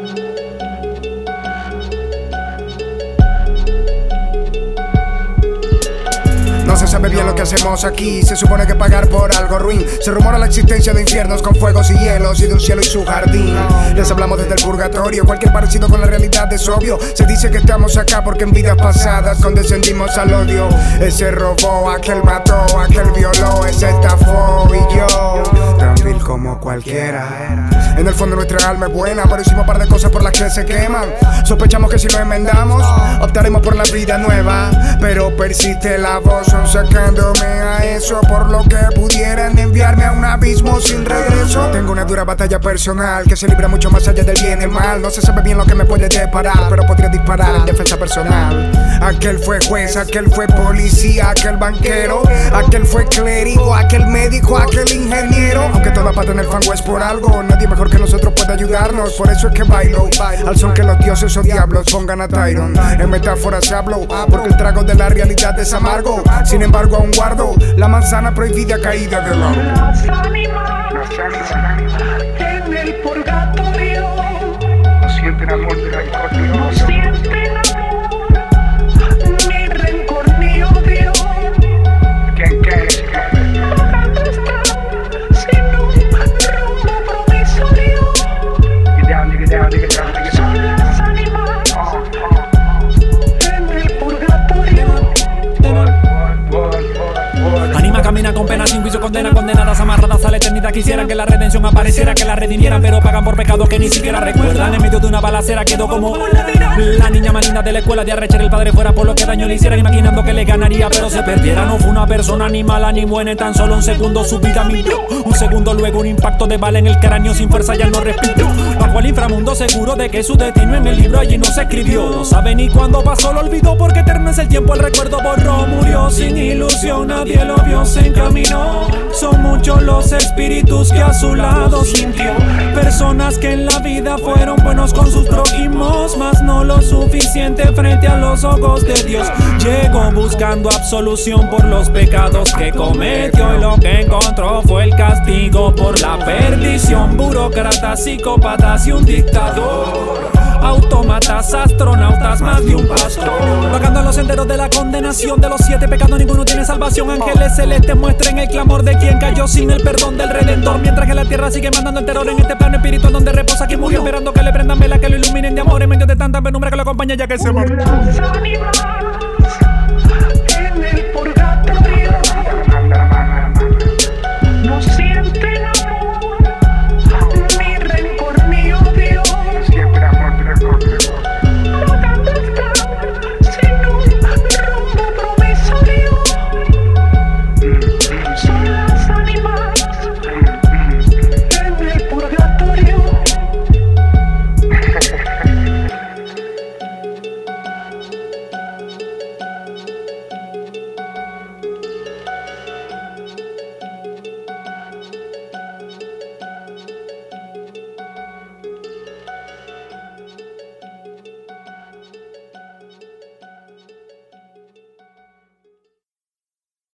No se sabe bien lo que hacemos aquí. Se supone que pagar por algo ruin. Se rumora la existencia de infiernos con fuegos y hielos y de un cielo y su jardín. Les hablamos desde el purgatorio. Cualquier parecido con la realidad es obvio. Se dice que estamos acá porque en vidas pasadas condescendimos al odio. Ese robó, aquel mató, aquel violó, ese estafó y yo tan vil como cualquiera. En el fondo nuestra alma es buena, pero hicimos un par de cosas por las que se queman. Sospechamos que si lo enmendamos optaremos por la vida nueva, pero persiste la voz sacándome a eso, por lo que pudieran enviarme a un abismo sin regreso. Tengo una dura batalla personal que se libra mucho más allá del bien y el mal. No se sabe bien lo que me puede deparar, pero podría disparar en defensa personal. Aquel fue juez, aquel fue policía, aquel banquero, aquel fue clérigo, aquel médico, aquel ingeniero. Aunque toda pata en el fango es por algo, nadie mejor que nosotros puede ayudarnos. Por eso es que bailo al son que los dioses o diablos pongan a Tyron. En metáforas hablo, porque el trago de la realidad es amargo. Sin embargo aún guardo la manzana prohibida caída del árbol. Las ánimas en el purgatorio no sienten amor ni rencor ni no odio. sienten amor, ni rencor ni odio. ¿Qué? Vagando están sin un rumbo provisorio. Son las ánimas en el purgatorio. Anima camina con pena, sin juicio, condena, condenadas, amarradas a la eternidad. Quisieran que la redención apareciera, que la redimieran, pero pagan por pecados que ni siquiera recuerdan. En medio de una balacera quedó como la niña más linda de la escuela de arrechar el padre fuera por lo que daño le hicieran, imaginando que le ganaría, pero se perdiera. No fue una persona ni mala ni buena, en tan solo un segundo su vida mintió. Un segundo luego un impacto de bala en el cráneo, sin fuerza ya no respiró. Bajo el inframundo seguro de que su destino en el libro allí no se escribió. No sabe ni cuándo pasó, lo olvidó, porque eterno es el tiempo, el recuerdo borró. Murió sin ilusión, nadie lo vio, se encaminó. Son muchos los espíritus que a su lado sintió. Personas que en la vida fueron buenos con sus prójimos, mas no lo suficiente frente a los ojos de Dios. Llegó buscando absolución por los pecados que cometió, y lo que encontró fue el castigo por la perdición. Burócratas, psicópatas y un dictador, autómatas, astronautas, más de un pastor. Vagando en los senderos de la condenación, de los 7 pecados ninguno tiene salvación. Ángeles celestes muestren el clamor de quien cayó sin el perdón del Redentor, mientras que la tierra sigue mandando el terror en este plano espiritual donde reposa quien murió, esperando que le prendan vela, que lo iluminen de amor en medio de tanta penumbra que lo acompaña ya que se marchó. Las ánimas